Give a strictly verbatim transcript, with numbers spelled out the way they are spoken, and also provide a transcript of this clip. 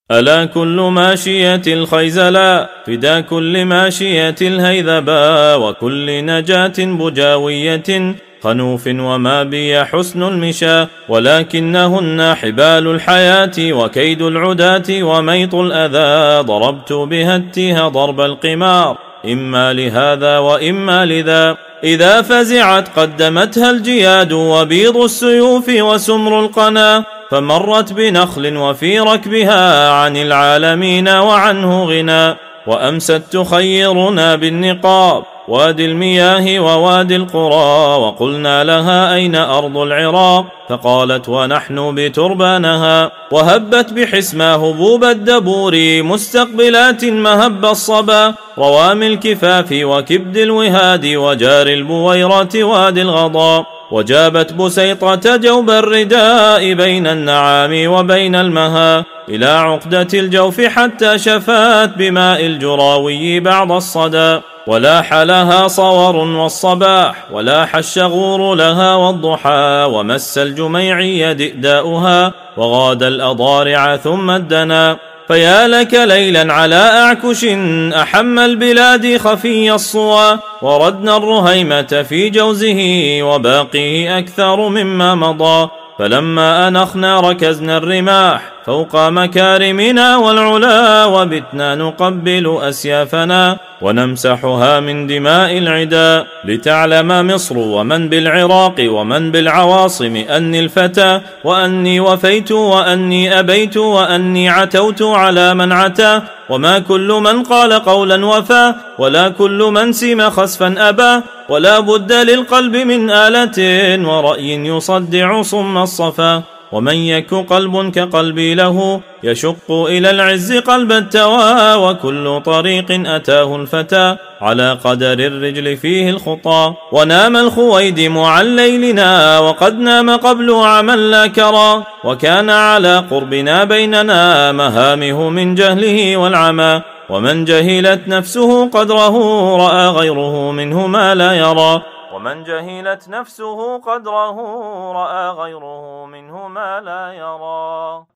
ألا كل ماشية الخيزلا فدا كل ماشية الهيذبا وكل نجاة بجاوية خنوف وما بي حسن المشى ولكنهن حبال الحياة وكيد العداة وميط الأذى ضربت بها التيه ضرب القمار إما لهذا وإما لذا إذا فزعت قدمتها الجياد وبيض السيوف وسمر القنا فمرت بنخل وفي ركبها عن العالمين وعنه غنى وأمست تخيرنا بالنقاب وادي المياه ووادي القرى وقلنا لها أين أرض العراق فقالت ونحن بتربانها وهبت بحسما هبوب الدبور مستقبلات مهب الصبا روام الكفاف وكبد الوهاد وجار البويرة وادي الغضا وجابت بسيطة جوب الرداء بين النعام وبين المها إلى عقدة الجوف حتى شفات بماء الجراوي بعض الصدى ولاح لها صور والصباح ولاح الشغور لها والضحى ومس الجميعي دئداؤها وغاد الأضارع ثم الدنا فيا لك ليلا على أعكش أحم البلاد خفي الصوى وردنا الرهيمة في جوزه وباقيه أكثر مما مضى فلما أنخنا ركزنا الرماح فوق مكارمنا والعلا وبتنا نقبل أسيافنا ونمسحها من دماء العدا لتعلم مصر ومن بالعراق ومن بالعواصم أني الفتى وأني وفيت وأني أبيت وأني عتوت على من عتا وما كل من قال قولا وفا ولا كل من سم خسفا أبا ولا بد للقلب من آلة ورأي يصدع صم الصفا ومن يك قلب كقلبي له يشق إلى العز قلب التوى وكل طريق أتاه الفتى على قدر الرجل فيه الخطى ونام الخويدم عن ليلنا وقد نام قبل عمى لا كرى وكان على قربنا بيننا مهامه من جهله والعمى ومن جهلت نفسه قدره رأى غيره منه ما لا يرى ومن جهلت نفسه قدره رأى غيره منه ما لا يرى.